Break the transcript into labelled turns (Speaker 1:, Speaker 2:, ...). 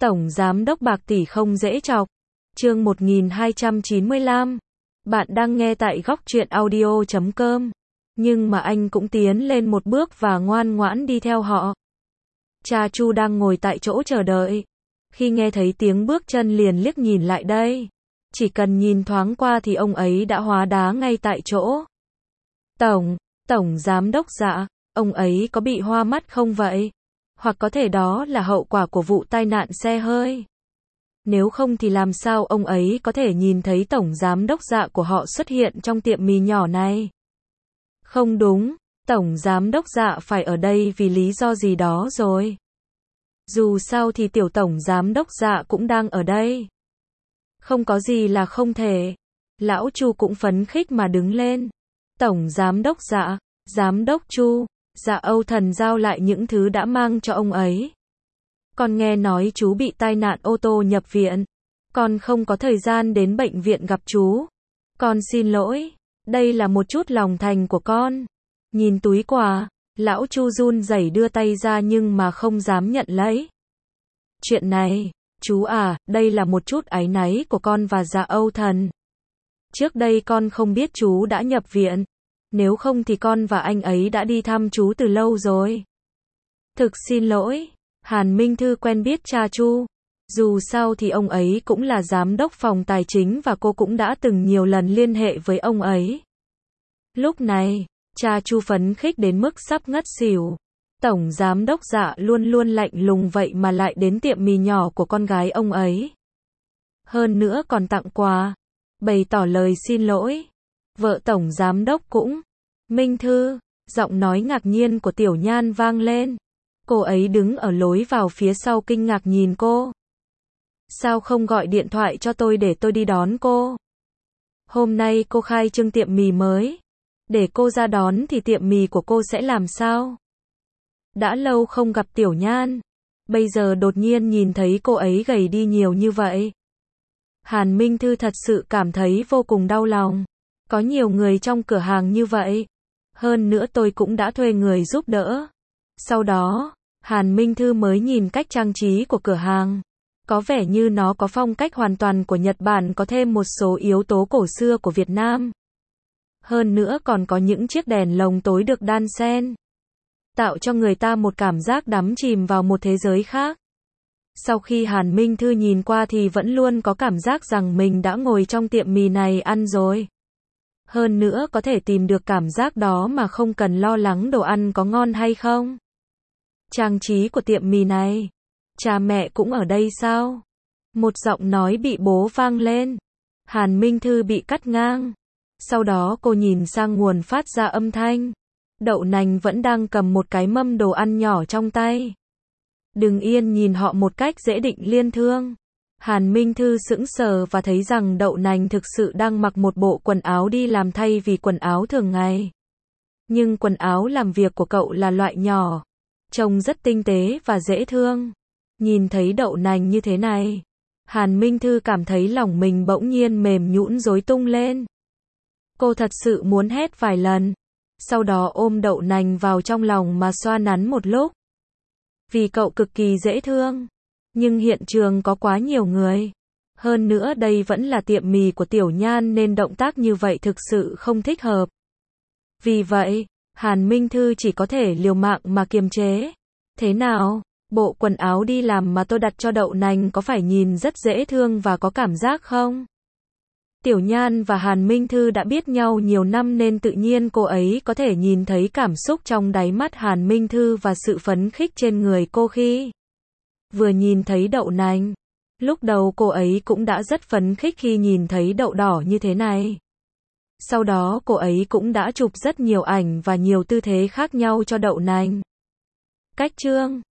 Speaker 1: Tổng Giám đốc bạc tỷ không dễ chọc. Chương 1295. Bạn đang nghe tại góc truyện audio.com. Nhưng mà anh cũng tiến lên một bước và ngoan ngoãn đi theo họ. Cha Chu đang ngồi tại chỗ chờ đợi. Khi nghe thấy tiếng bước chân liền liếc nhìn lại đây. Chỉ cần nhìn thoáng qua thì ông ấy đã hóa đá ngay tại chỗ. Tổng Giám đốc dạ, ông ấy có bị hoa mắt không vậy? Hoặc có thể đó là hậu quả của vụ tai nạn xe hơi. Nếu không thì làm sao ông ấy có thể nhìn thấy Tổng Giám đốc dạ của họ xuất hiện trong tiệm mì nhỏ này? Không đúng, Tổng Giám đốc dạ phải ở đây vì lý do gì đó rồi. Dù sao thì tiểu Tổng Giám đốc dạ cũng đang ở đây. Không có gì là không thể. Lão Chu cũng phấn khích mà đứng lên. Tổng Giám đốc dạ, Giám đốc Chu, dạ Âu Thần giao lại những thứ đã mang cho ông ấy. Con nghe nói chú bị tai nạn ô tô nhập viện. Con không có thời gian đến bệnh viện gặp chú. Con xin lỗi. Đây là một chút lòng thành của con. Nhìn túi quà, lão Chu run rẩy đưa tay ra nhưng mà không dám nhận lấy. Chuyện này, chú à, đây là một chút áy náy của con và dạ Âu Thần. Trước đây con không biết chú đã nhập viện. Nếu không thì con và anh ấy đã đi thăm chú từ lâu rồi. Thực xin lỗi. Hàn Minh Thư quen biết cha Chu. Dù sao thì ông ấy cũng là giám đốc phòng tài chính và cô cũng đã từng nhiều lần liên hệ với ông ấy. Lúc này, cha Chu phấn khích đến mức sắp ngất xỉu. Tổng Giám đốc dạ luôn luôn lạnh lùng vậy mà lại đến tiệm mì nhỏ của con gái ông ấy. Hơn nữa còn tặng quà. Bày tỏ lời xin lỗi. Vợ Tổng Giám đốc cũng. Minh Thư, giọng nói ngạc nhiên của Tiểu Nhan vang lên. Cô ấy đứng ở lối vào phía sau kinh ngạc nhìn cô. Sao không gọi điện thoại cho tôi để tôi đi đón cô? Hôm nay cô khai trương tiệm mì mới. Để cô ra đón thì tiệm mì của cô sẽ làm sao? Đã lâu không gặp Tiểu Nhan. Bây giờ đột nhiên nhìn thấy cô ấy gầy đi nhiều như vậy. Hàn Minh Thư thật sự cảm thấy vô cùng đau lòng. Có nhiều người trong cửa hàng như vậy. Hơn nữa tôi cũng đã thuê người giúp đỡ. Sau đó, Hàn Minh Thư mới nhìn cách trang trí của cửa hàng. Có vẻ như nó có phong cách hoàn toàn của Nhật Bản, có thêm một số yếu tố cổ xưa của Việt Nam. Hơn nữa còn có những chiếc đèn lồng tối được đan xen. Tạo cho người ta một cảm giác đắm chìm vào một thế giới khác. Sau khi Hàn Minh Thư nhìn qua thì vẫn luôn có cảm giác rằng mình đã ngồi trong tiệm mì này ăn rồi. Hơn nữa có thể tìm được cảm giác đó mà không cần lo lắng đồ ăn có ngon hay không. Trang trí của tiệm mì này. Cha mẹ cũng ở đây sao? Một giọng nói bị bố vang lên. Hàn Minh Thư bị cắt ngang. Sau đó cô nhìn sang nguồn phát ra âm thanh. Đậu nành vẫn đang cầm một cái mâm đồ ăn nhỏ trong tay. Đừng yên nhìn họ một cách dễ định liên thương. Hàn Minh Thư sững sờ và thấy rằng đậu nành thực sự đang mặc một bộ quần áo đi làm thay vì quần áo thường ngày. Nhưng quần áo làm việc của cậu là loại nhỏ. Trông rất tinh tế và dễ thương. Nhìn thấy đậu nành như thế này, Hàn Minh Thư cảm thấy lòng mình bỗng nhiên mềm nhũn rối tung lên. Cô thật sự muốn hét vài lần. Sau đó ôm đậu nành vào trong lòng mà xoa nắn một lúc. Vì cậu cực kỳ dễ thương. Nhưng hiện trường có quá nhiều người. Hơn nữa đây vẫn là tiệm mì của Tiểu Nhan nên động tác như vậy thực sự không thích hợp. Vì vậy, Hàn Minh Thư chỉ có thể liều mạng mà kiềm chế. Thế nào? Bộ quần áo đi làm mà tôi đặt cho đậu nành có phải nhìn rất dễ thương và có cảm giác không? Tiểu Nhan và Hàn Minh Thư đã biết nhau nhiều năm nên tự nhiên cô ấy có thể nhìn thấy cảm xúc trong đáy mắt Hàn Minh Thư và sự phấn khích trên người cô khi vừa nhìn thấy đậu nành. Lúc đầu cô ấy cũng đã rất phấn khích khi nhìn thấy đậu đỏ như thế này. Sau đó cô ấy cũng đã chụp rất nhiều ảnh và nhiều tư thế khác nhau cho đậu nành. Cách chương